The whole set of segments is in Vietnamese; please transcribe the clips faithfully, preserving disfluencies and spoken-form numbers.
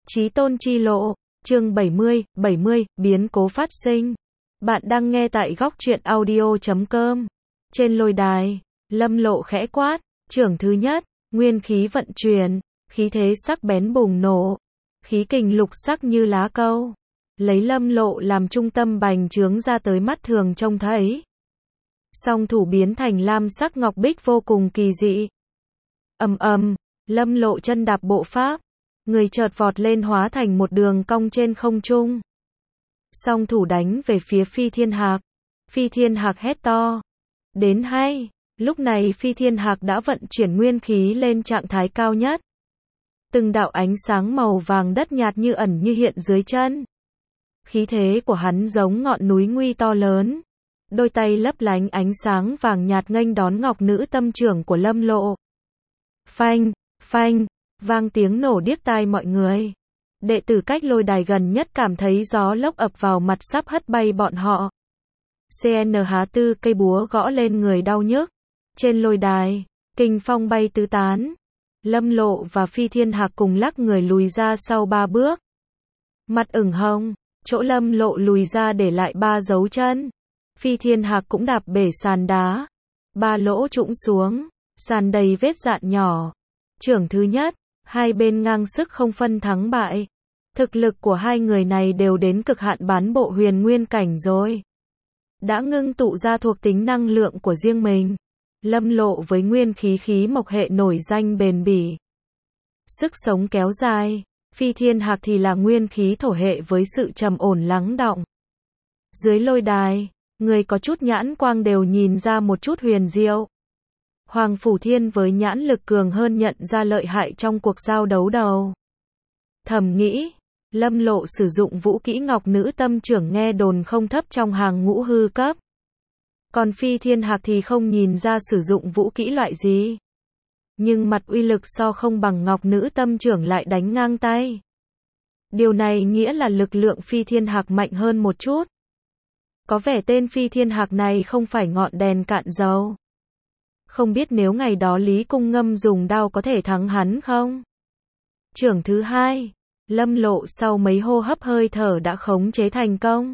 Chí tôn chi lộ, chương bảy mươi, bảy mươi, biến cố phát sinh. Bạn đang nghe tại góc truyện audio chấm com. Trên lôi đài, Lâm Lộ khẽ quát, trưởng thứ nhất, nguyên khí vận chuyển, khí thế sắc bén bùng nổ, khí kình lục sắc như lá câu, lấy Lâm Lộ làm trung tâm bành trướng ra tới mắt thường trông thấy. Song thủ biến thành lam sắc ngọc bích vô cùng kỳ dị. Ầm ầm, Lâm Lộ chân đạp bộ pháp, người chợt vọt lên hóa thành một đường cong trên không trung. Song thủ đánh về phía Phi Thiên Hạc. Phi Thiên Hạc hét to. Đến hay, lúc này Phi Thiên Hạc đã vận chuyển nguyên khí lên trạng thái cao nhất. Từng đạo ánh sáng màu vàng đất nhạt như ẩn như hiện dưới chân. Khí thế của hắn giống ngọn núi nguy to lớn. Đôi tay lấp lánh ánh sáng vàng nhạt nghênh đón ngọc nữ tâm trưởng của Lâm Lộ. Phanh, phanh, vang tiếng nổ điếc tai mọi người. Đệ tử cách lôi đài gần nhất cảm thấy gió lốc ập vào mặt sắp hất bay bọn họ. xê en há tư cây búa gõ lên người đau nhức. Trên lôi đài, kình phong bay tứ tán. Lâm Lộ và Phi Thiên Hạc cùng lắc người lùi ra sau ba bước. Mặt ửng hồng, chỗ Lâm Lộ lùi ra để lại ba dấu chân. Phi Thiên Hạc cũng đạp bể sàn đá. Ba lỗ trũng xuống, sàn đầy vết dạn nhỏ. Trưởng thứ nhất, hai bên ngang sức không phân thắng bại. Thực lực của hai người này đều đến cực hạn bán bộ huyền nguyên cảnh rồi. Đã ngưng tụ ra thuộc tính năng lượng của riêng mình. Lâm Lộ với nguyên khí khí mộc hệ nổi danh bền bỉ. Sức sống kéo dài. Phi Thiên Hạc thì là nguyên khí thổ hệ với sự trầm ổn lắng đọng. Dưới lôi đài, người có chút nhãn quang đều nhìn ra một chút huyền diệu. Hoàng Phủ Thiên với nhãn lực cường hơn nhận ra lợi hại trong cuộc giao đấu đầu. Thầm nghĩ, Lâm Lộ sử dụng vũ kỹ ngọc nữ tâm trưởng nghe đồn không thấp trong hàng ngũ hư cấp. Còn Phi Thiên Hạc thì không nhìn ra sử dụng vũ kỹ loại gì. Nhưng mặt uy lực so không bằng ngọc nữ tâm trưởng lại đánh ngang tay. Điều này nghĩa là lực lượng Phi Thiên Hạc mạnh hơn một chút. Có vẻ tên Phi Thiên Hạc này không phải ngọn đèn cạn dầu. Không biết nếu ngày đó Lý Cung Ngâm dùng đao có thể thắng hắn không? Trưởng thứ hai, Lâm Lộ sau mấy hô hấp hơi thở đã khống chế thành công.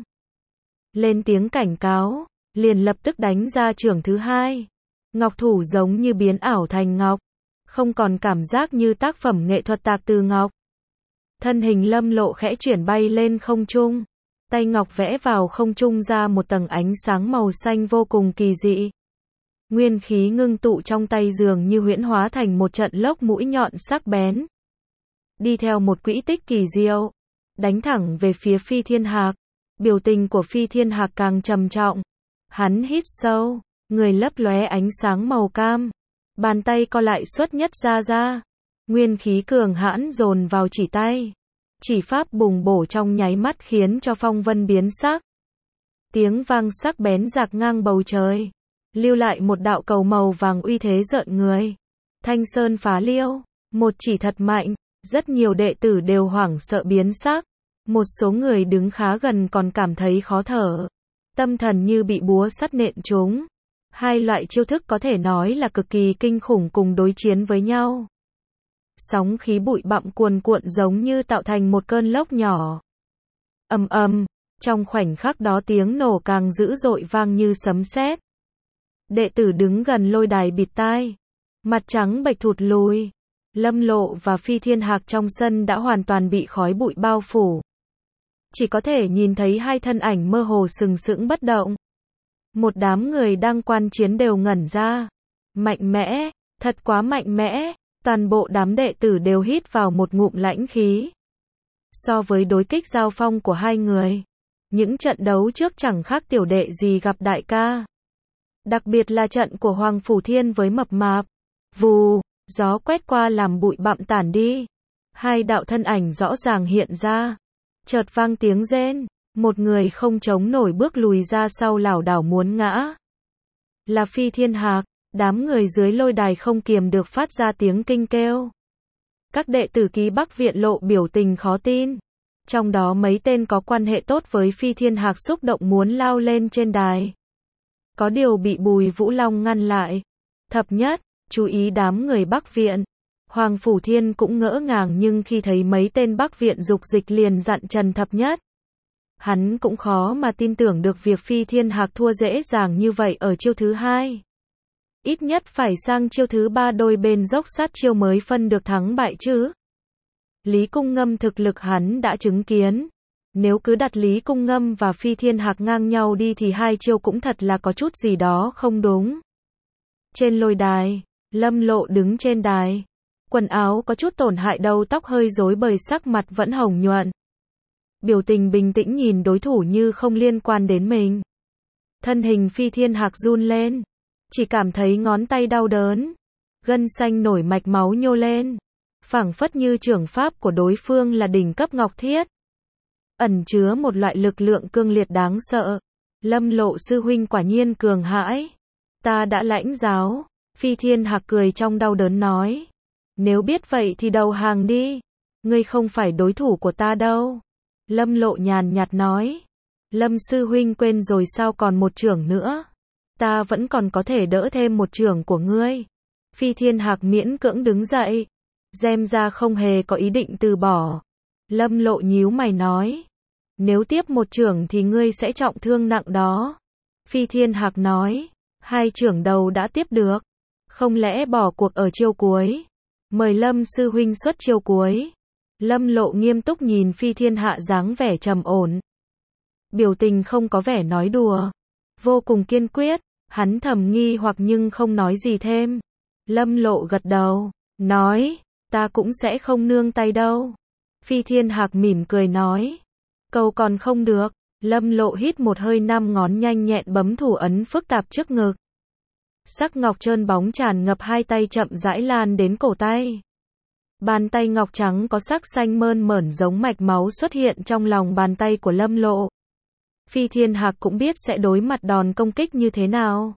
Lên tiếng cảnh cáo, liền lập tức đánh ra trưởng thứ hai. Ngọc thủ giống như biến ảo thành ngọc, không còn cảm giác như tác phẩm nghệ thuật tạc từ ngọc. Thân hình Lâm Lộ khẽ chuyển bay lên không trung, tay ngọc vẽ vào không trung ra một tầng ánh sáng màu xanh vô cùng kỳ dị. Nguyên khí ngưng tụ trong tay dường như huyễn hóa thành một trận lốc mũi nhọn sắc bén. Đi theo một quỹ tích kỳ diệu, đánh thẳng về phía Phi Thiên Hạc. Biểu tình của Phi Thiên Hạc càng trầm trọng. Hắn hít sâu, người lấp lóe ánh sáng màu cam. Bàn tay co lại xuất nhất ra ra. Nguyên khí cường hãn dồn vào chỉ tay. Chỉ pháp bùng bổ trong nháy mắt khiến cho phong vân biến sắc. Tiếng vang sắc bén rạc ngang bầu trời. Lưu lại một đạo cầu màu vàng uy thế rợn người. Thanh sơn phá liêu, một chỉ thật mạnh, rất nhiều đệ tử đều hoảng sợ biến sắc. Một số người đứng khá gần còn cảm thấy khó thở. Tâm thần như bị búa sắt nện trúng. Hai loại chiêu thức có thể nói là cực kỳ kinh khủng cùng đối chiến với nhau. Sóng khí bụi bặm cuồn cuộn giống như tạo thành một cơn lốc nhỏ. Ầm ầm, trong khoảnh khắc đó tiếng nổ càng dữ dội vang như sấm sét. Đệ tử đứng gần lôi đài bịt tai, mặt trắng bệch thụt lùi. Lâm Lộ và Phi Thiên Hạc trong sân đã hoàn toàn bị khói bụi bao phủ. Chỉ có thể nhìn thấy hai thân ảnh mơ hồ sừng sững bất động. Một đám người đang quan chiến đều ngẩn ra. Mạnh mẽ, thật quá mạnh mẽ, toàn bộ đám đệ tử đều hít vào một ngụm lãnh khí. So với đối kích giao phong của hai người, những trận đấu trước chẳng khác tiểu đệ gì gặp đại ca. Đặc biệt là trận của Hoàng Phủ Thiên với mập mạp. Vù, gió quét qua làm bụi bặm tản đi. Hai đạo thân ảnh rõ ràng hiện ra. Chợt vang tiếng rên, một người không chống nổi bước lùi ra sau lảo đảo muốn ngã. Là Phi Thiên Hạc, đám người dưới lôi đài không kiềm được phát ra tiếng kinh kêu. Các đệ tử ký Bắc viện lộ biểu tình khó tin. Trong đó mấy tên có quan hệ tốt với Phi Thiên Hạc xúc động muốn lao lên trên đài. Có điều bị Bùi Vũ Long ngăn lại. Thập nhất, chú ý đám người Bắc viện. Hoàng Phủ Thiên cũng ngỡ ngàng nhưng khi thấy mấy tên Bắc Viện dục dịch liền dặn Trần Thập Nhất. Hắn cũng khó mà tin tưởng được việc Phi Thiên Hạc thua dễ dàng như vậy ở chiêu thứ hai. Ít nhất phải sang chiêu thứ ba đôi bên dốc sát chiêu mới phân được thắng bại chứ. Lý Cung Ngâm thực lực hắn đã chứng kiến. Nếu cứ đặt Lý Cung Ngâm và Phi Thiên Hạc ngang nhau đi thì hai chiêu cũng thật là có chút gì đó không đúng. Trên lôi đài, Lâm Lộ đứng trên đài. Quần áo có chút tổn hại, đầu tóc hơi rối bời, sắc mặt vẫn hồng nhuận. Biểu tình bình tĩnh nhìn đối thủ như không liên quan đến mình. Thân hình Phi Thiên Hạc run lên. Chỉ cảm thấy ngón tay đau đớn. Gân xanh nổi mạch máu nhô lên. Phảng phất như trưởng pháp của đối phương là đỉnh cấp ngọc thiết. Ẩn chứa một loại lực lượng cương liệt đáng sợ. Lâm Lộ sư huynh quả nhiên cường hãi. Ta đã lãnh giáo. Phi Thiên Hạc cười trong đau đớn nói. Nếu biết vậy thì đầu hàng đi. Ngươi không phải đối thủ của ta đâu. Lâm Lộ nhàn nhạt nói. Lâm sư huynh quên rồi sao, còn một chưởng nữa. Ta vẫn còn có thể đỡ thêm một chưởng của ngươi. Phi Thiên Hạc miễn cưỡng đứng dậy. Xem ra không hề có ý định từ bỏ. Lâm Lộ nhíu mày nói. Nếu tiếp một chưởng thì ngươi sẽ trọng thương nặng đó. Phi Thiên Hạc nói. Hai chưởng đầu đã tiếp được. Không lẽ bỏ cuộc ở chiêu cuối. Mời Lâm sư huynh xuất chiêu cuối. Lâm Lộ nghiêm túc nhìn Phi Thiên Hạ dáng vẻ trầm ổn. Biểu tình không có vẻ nói đùa. Vô cùng kiên quyết. Hắn thầm nghi hoặc nhưng không nói gì thêm. Lâm Lộ gật đầu. Nói. Ta cũng sẽ không nương tay đâu. Phi Thiên Hạc mỉm cười nói. Câu còn không được. Lâm Lộ hít một hơi, năm ngón nhanh nhẹn bấm thủ ấn phức tạp trước ngực. Sắc ngọc trơn bóng tràn ngập, hai tay chậm rãi lan đến cổ tay. Bàn tay ngọc trắng có sắc xanh mơn mởn giống mạch máu xuất hiện trong lòng bàn tay của Lâm Lộ. Phi Thiên Hạc cũng biết sẽ đối mặt đòn công kích như thế nào.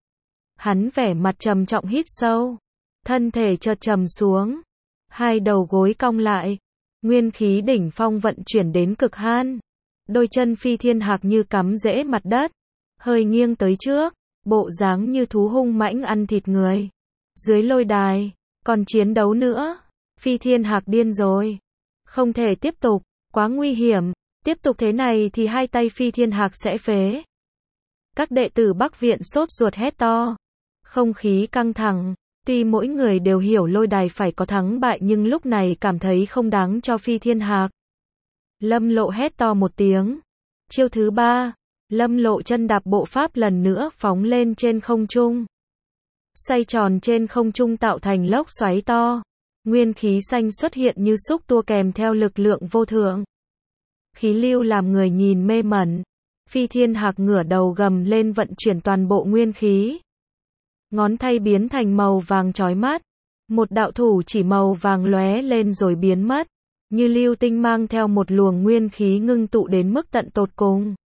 Hắn vẻ mặt trầm trọng hít sâu. Thân thể chợt trầm xuống. Hai đầu gối cong lại. Nguyên khí đỉnh phong vận chuyển đến cực hạn. Đôi chân Phi Thiên Hạc như cắm rễ mặt đất. Hơi nghiêng tới trước. Bộ dáng như thú hung mãnh ăn thịt người. Dưới lôi đài. Còn chiến đấu nữa. Phi Thiên Hạc điên rồi. Không thể tiếp tục. Quá nguy hiểm. Tiếp tục thế này thì hai tay Phi Thiên Hạc sẽ phế. Các đệ tử Bắc Viện sốt ruột hét to. Không khí căng thẳng. Tuy mỗi người đều hiểu lôi đài phải có thắng bại nhưng lúc này cảm thấy không đáng cho Phi Thiên Hạc. Lâm Lộ hét to một tiếng. Chiêu thứ ba. Lâm Lộ chân đạp bộ pháp lần nữa phóng lên trên không trung. Xoay tròn trên không trung tạo thành lốc xoáy to. Nguyên khí xanh xuất hiện như xúc tua kèm theo lực lượng vô thượng. Khí lưu làm người nhìn mê mẩn. Phi Thiên Hạc ngửa đầu gầm lên vận chuyển toàn bộ nguyên khí. Ngón tay biến thành màu vàng chói mắt. Một đạo thủ chỉ màu vàng lóe lên rồi biến mất. Như lưu tinh mang theo một luồng nguyên khí ngưng tụ đến mức tận tột cùng.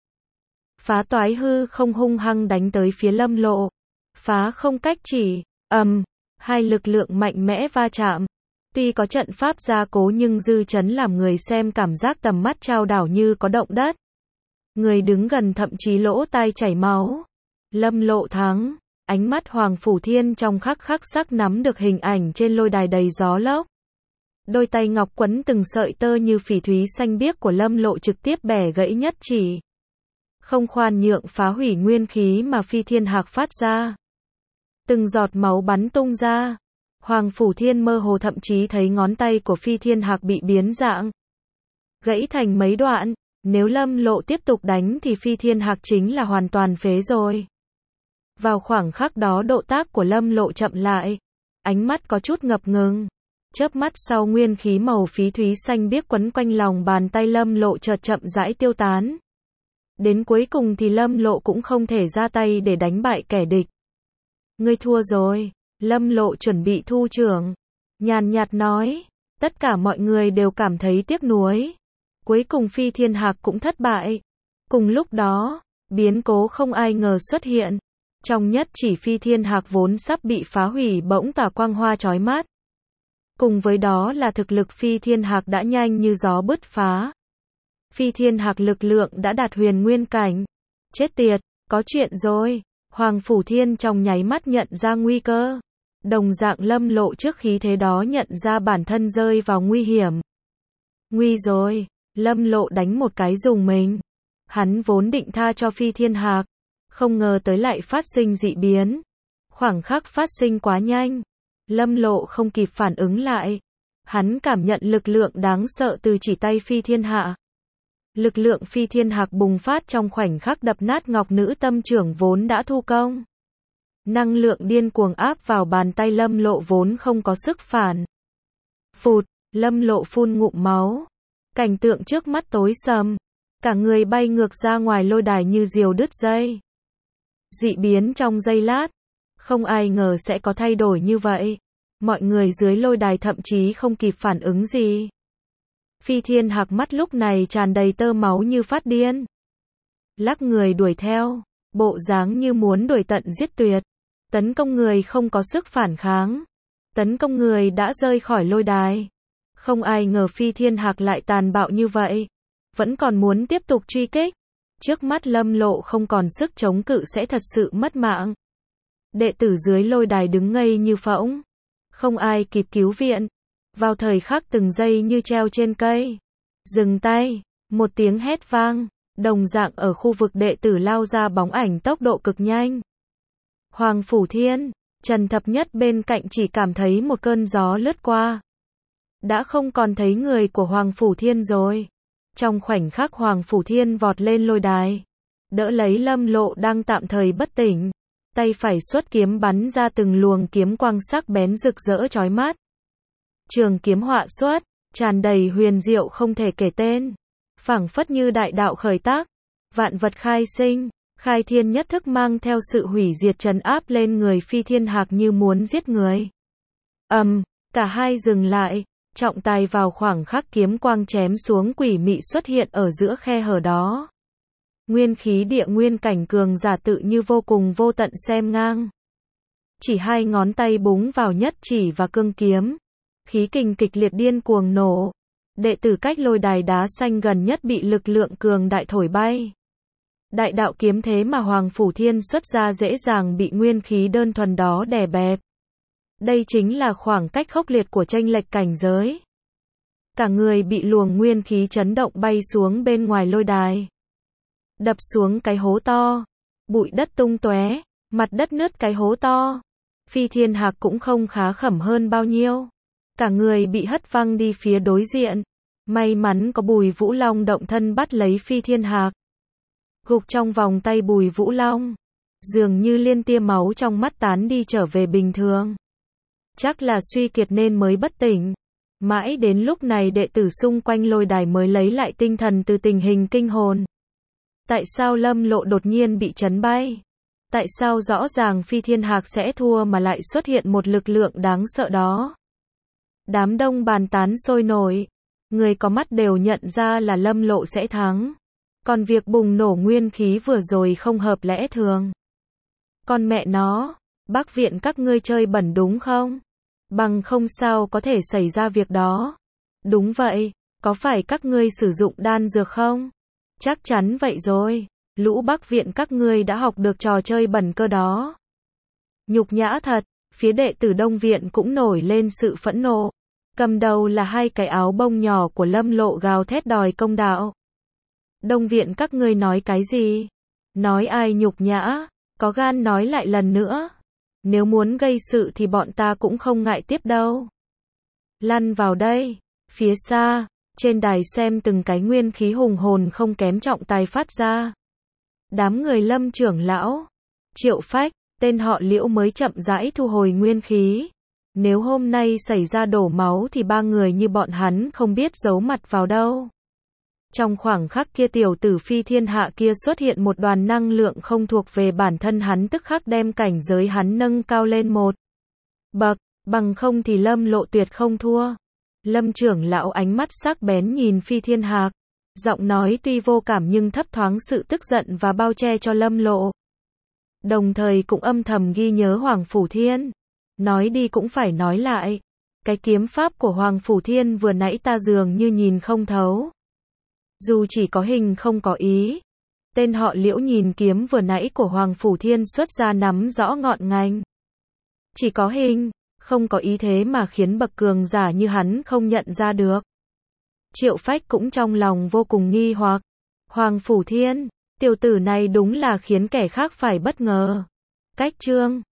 Phá toái hư không hung hăng đánh tới phía Lâm Lộ. Phá không cách chỉ. Ầm. Um, hai lực lượng mạnh mẽ va chạm. Tuy có trận pháp gia cố nhưng dư chấn làm người xem cảm giác tầm mắt chao đảo như có động đất. Người đứng gần thậm chí lỗ tai chảy máu. Lâm Lộ thắng. Ánh mắt Hoàng Phủ Thiên trong khắc khắc sắc nắm được hình ảnh trên lôi đài đầy gió lốc. Đôi tay ngọc quấn từng sợi tơ như phỉ thúy xanh biếc của Lâm Lộ trực tiếp bẻ gãy nhất chỉ. Không khoan nhượng phá hủy nguyên khí mà Phi Thiên Hạc phát ra. Từng giọt máu bắn tung ra. Hoàng Phủ Thiên mơ hồ thậm chí thấy ngón tay của Phi Thiên Hạc bị biến dạng. Gãy thành mấy đoạn. Nếu Lâm Lộ tiếp tục đánh thì Phi Thiên Hạc chính là hoàn toàn phế rồi. Vào khoảng khắc đó độ tác của Lâm Lộ chậm lại. Ánh mắt có chút ngập ngừng. Chớp mắt sau nguyên khí màu phí thúy xanh biếc quấn quanh lòng bàn tay Lâm Lộ chợt chậm rãi tiêu tán. Đến cuối cùng thì Lâm Lộ cũng không thể ra tay để đánh bại kẻ địch. Ngươi thua rồi. Lâm Lộ chuẩn bị thu chưởng. Nhàn nhạt nói. Tất cả mọi người đều cảm thấy tiếc nuối. Cuối cùng Phi Thiên Hạc cũng thất bại. Cùng lúc đó, biến cố không ai ngờ xuất hiện. Trong nhất chỉ Phi Thiên Hạc vốn sắp bị phá hủy bỗng tỏa quang hoa chói mắt. Cùng với đó là thực lực Phi Thiên Hạc đã nhanh như gió bứt phá. Phi Thiên Hạc lực lượng đã đạt huyền nguyên cảnh. Chết tiệt, có chuyện rồi. Hoàng Phủ Thiên trong nháy mắt nhận ra nguy cơ. Đồng dạng Lâm Lộ trước khí thế đó nhận ra bản thân rơi vào nguy hiểm. Nguy rồi, Lâm Lộ đánh một cái dùng mình. Hắn vốn định tha cho Phi Thiên Hạc, không ngờ tới lại phát sinh dị biến. Khoảng khắc phát sinh quá nhanh, Lâm Lộ không kịp phản ứng lại. Hắn cảm nhận lực lượng đáng sợ từ chỉ tay Phi Thiên Hạ. Lực lượng Phi Thiên Hạc bùng phát trong khoảnh khắc đập nát Ngọc Nữ Tâm Chưởng vốn đã thu công. Năng lượng điên cuồng áp vào bàn tay Lâm Lộ vốn không có sức phản. Phụt, Lâm Lộ phun ngụm máu. Cảnh tượng trước mắt tối sầm. Cả người bay ngược ra ngoài lôi đài như diều đứt dây. Dị biến trong giây lát. Không ai ngờ sẽ có thay đổi như vậy. Mọi người dưới lôi đài thậm chí không kịp phản ứng gì. Phi Thiên Hạc mắt lúc này tràn đầy tơ máu như phát điên. Lắc người đuổi theo, bộ dáng như muốn đuổi tận giết tuyệt. Tấn công người không có sức phản kháng. Tấn công người đã rơi khỏi lôi đài. Không ai ngờ Phi Thiên Hạc lại tàn bạo như vậy. Vẫn còn muốn tiếp tục truy kích. Trước mắt Lâm Lộ không còn sức chống cự sẽ thật sự mất mạng. Đệ tử dưới lôi đài đứng ngây như phỗng. Không ai kịp cứu viện. Vào thời khắc từng giây như treo trên cây. Dừng tay, một tiếng hét vang, đồng dạng ở khu vực đệ tử lao ra bóng ảnh tốc độ cực nhanh. Hoàng Phủ Thiên, Trần Thập Nhất bên cạnh chỉ cảm thấy một cơn gió lướt qua. Đã không còn thấy người của Hoàng Phủ Thiên rồi. Trong khoảnh khắc Hoàng Phủ Thiên vọt lên lôi đài, đỡ lấy Lâm Lộ đang tạm thời bất tỉnh. Tay phải xuất kiếm bắn ra từng luồng kiếm quang sắc bén rực rỡ chói mắt. Trường kiếm họa xuất, tràn đầy huyền diệu không thể kể tên. Phảng phất như đại đạo khởi tác, vạn vật khai sinh, khai thiên nhất thức mang theo sự hủy diệt trấn áp lên người Phi Thiên Hạc như muốn giết người. Ầm, um, cả hai dừng lại, trọng tài vào khoảng khắc kiếm quang chém xuống quỷ mị xuất hiện ở giữa khe hở đó. Nguyên khí địa nguyên cảnh cường giả tự như vô cùng vô tận xem ngang. Chỉ hai ngón tay búng vào nhất chỉ và cương kiếm. Khí kình kịch liệt điên cuồng nổ. Đệ tử cách lôi đài đá xanh gần nhất bị lực lượng cường đại thổi bay. Đại đạo kiếm thế mà Hoàng Phủ Thiên xuất ra dễ dàng bị nguyên khí đơn thuần đó đè bẹp. Đây chính là khoảng cách khốc liệt của chênh lệch cảnh giới. Cả người bị luồng nguyên khí chấn động bay xuống bên ngoài lôi đài. Đập xuống cái hố to. Bụi đất tung tóe, mặt đất nứt cái hố to. Phi Thiên Hạc cũng không khá khẩm hơn bao nhiêu. Cả người bị hất văng đi phía đối diện. May mắn có Bùi Vũ Long động thân bắt lấy Phi Thiên Hạc. Gục trong vòng tay Bùi Vũ Long. Dường như liên tia máu trong mắt tán đi trở về bình thường. Chắc là suy kiệt nên mới bất tỉnh. Mãi đến lúc này đệ tử xung quanh lôi đài mới lấy lại tinh thần từ tình hình kinh hồn. Tại sao Lâm Lộ đột nhiên bị chấn bay? Tại sao rõ ràng Phi Thiên Hạc sẽ thua mà lại xuất hiện một lực lượng đáng sợ đó? Đám đông bàn tán sôi nổi. Người có mắt đều nhận ra là Lâm Lộ sẽ thắng. Còn việc bùng nổ nguyên khí vừa rồi không hợp lẽ thường. Con mẹ nó, Bắc Viện các ngươi chơi bẩn đúng không? Bằng không sao có thể xảy ra việc đó. Đúng vậy, có phải các ngươi sử dụng đan dược không? Chắc chắn vậy rồi, lũ Bắc Viện các ngươi đã học được trò chơi bẩn cơ đó. Nhục nhã thật, phía đệ tử Đông Viện cũng nổi lên sự phẫn nộ. Cầm đầu là hai cái áo bông nhỏ của Lâm Lộ gào thét đòi công đạo. Đông Viện các ngươi nói cái gì? Nói ai nhục nhã? Có gan nói lại lần nữa. Nếu muốn gây sự thì bọn ta cũng không ngại tiếp đâu. Lăn vào đây. Phía xa, trên đài xem từng cái nguyên khí hùng hồn không kém trọng tài phát ra. Đám người Lâm trưởng lão, Triệu Phách, tên họ Liễu mới chậm rãi thu hồi nguyên khí. Nếu hôm nay xảy ra đổ máu thì ba người như bọn hắn không biết giấu mặt vào đâu. Trong khoảng khắc kia tiểu tử Phi Thiên Hạ kia xuất hiện một đoàn năng lượng không thuộc về bản thân hắn, tức khắc đem cảnh giới hắn nâng cao lên một bậc, bằng không thì Lâm Lộ tuyệt không thua. Lâm trưởng lão ánh mắt sắc bén nhìn Phi Thiên Hạc, giọng nói tuy vô cảm nhưng thấp thoáng sự tức giận và bao che cho Lâm Lộ. Đồng thời cũng âm thầm ghi nhớ Hoàng Phủ Thiên. Nói đi cũng phải nói lại, cái kiếm pháp của Hoàng Phủ Thiên vừa nãy ta dường như nhìn không thấu. Dù chỉ có hình không có ý. Tên họ Liễu nhìn kiếm vừa nãy của Hoàng Phủ Thiên xuất ra nắm rõ ngọn ngành. Chỉ có hình, không có ý thế mà khiến bậc cường giả như hắn không nhận ra được. Triệu Phách cũng trong lòng vô cùng nghi hoặc. Hoàng Phủ Thiên, tiểu tử này đúng là khiến kẻ khác phải bất ngờ. Cách chương